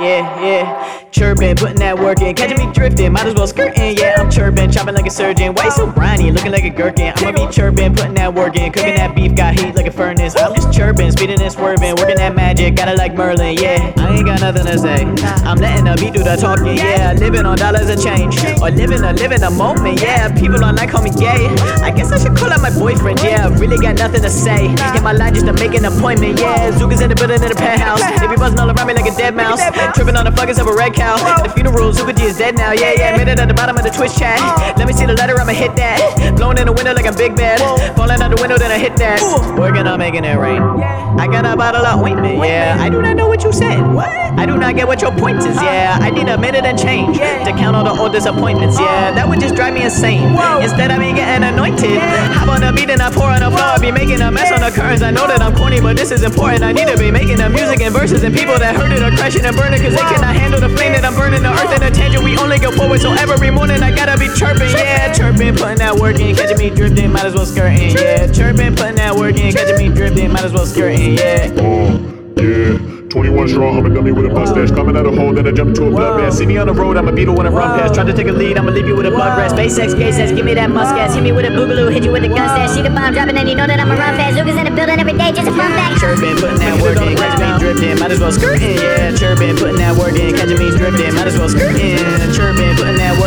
yeah. Chirping, putting that work in, catching me drifting, might as well skirting, yeah. I'm chirping, chopping like a surgeon, why you so briny, looking like a gherkin. I'ma be chirping, putting that work in, cooking that beef, got heat like a furnace. I'm just chirping, speeding and swerving, working that magic, got it like Merlin, yeah. I ain't got nothing to say, I'm letting the beat do the talking, yeah. Living on dollars and change, or living the moment, yeah. People online call me gay, I guess I should call out my boyfriend, yeah. Really got nothing to say, hit my line just to make an appointment, yeah. Zook is in the building in the penthouse, they be buzzing all around me like a dead mouse, tripping on the fuckers of a red cow. At the funeral, Zuka G is dead now, yeah. Made it at the bottom of the Twitch chat, let me see the letter, I'ma hit that. Blowing in the window like I'm Big Bad, falling out the window, then I hit that. Working on making it rain, I got a bottle of ointment, yeah. I do not know what you said, I do not get what your point is, yeah. I need a minute and change to count all the old disappointments, yeah. That would just drive me insane, instead of me getting anointed. Hop on the beat and I pour on the floor, be making a mess on the curtains. I know that I'm corny, but this is important. I need to be making the music and verses, and people that heard it are crashing and burning, cause they cannot handle the flame that I'm burning. The earth and the tangent, we only go forward, so every morning I gotta be chirping, yeah. Chirping, putting that work in, catching me drifting, might as well skirting, yeah. Chirping, putting that work in, catching me drifting, might as well skirting, yeah. Yeah, 21 strong, I'm a dummy with a mustache. Coming out a hole, then I jump into a bloodbath. See me on the road, I'm a beetle when I run past. Try to take a lead, I'ma leave you with a blood rest. SpaceX, gay says, give me that mustache. Hit me with a boogaloo, hit you with a gun stash. See the bomb dropping, and you know that I'ma run fast. Lucas in the building every day, just a fun fact. Chirping, putting that work in, catching me drifting, might as well skirting, yeah. Chirping, putting that work in, catching me drifting, might as well skirting. Chirping, putting that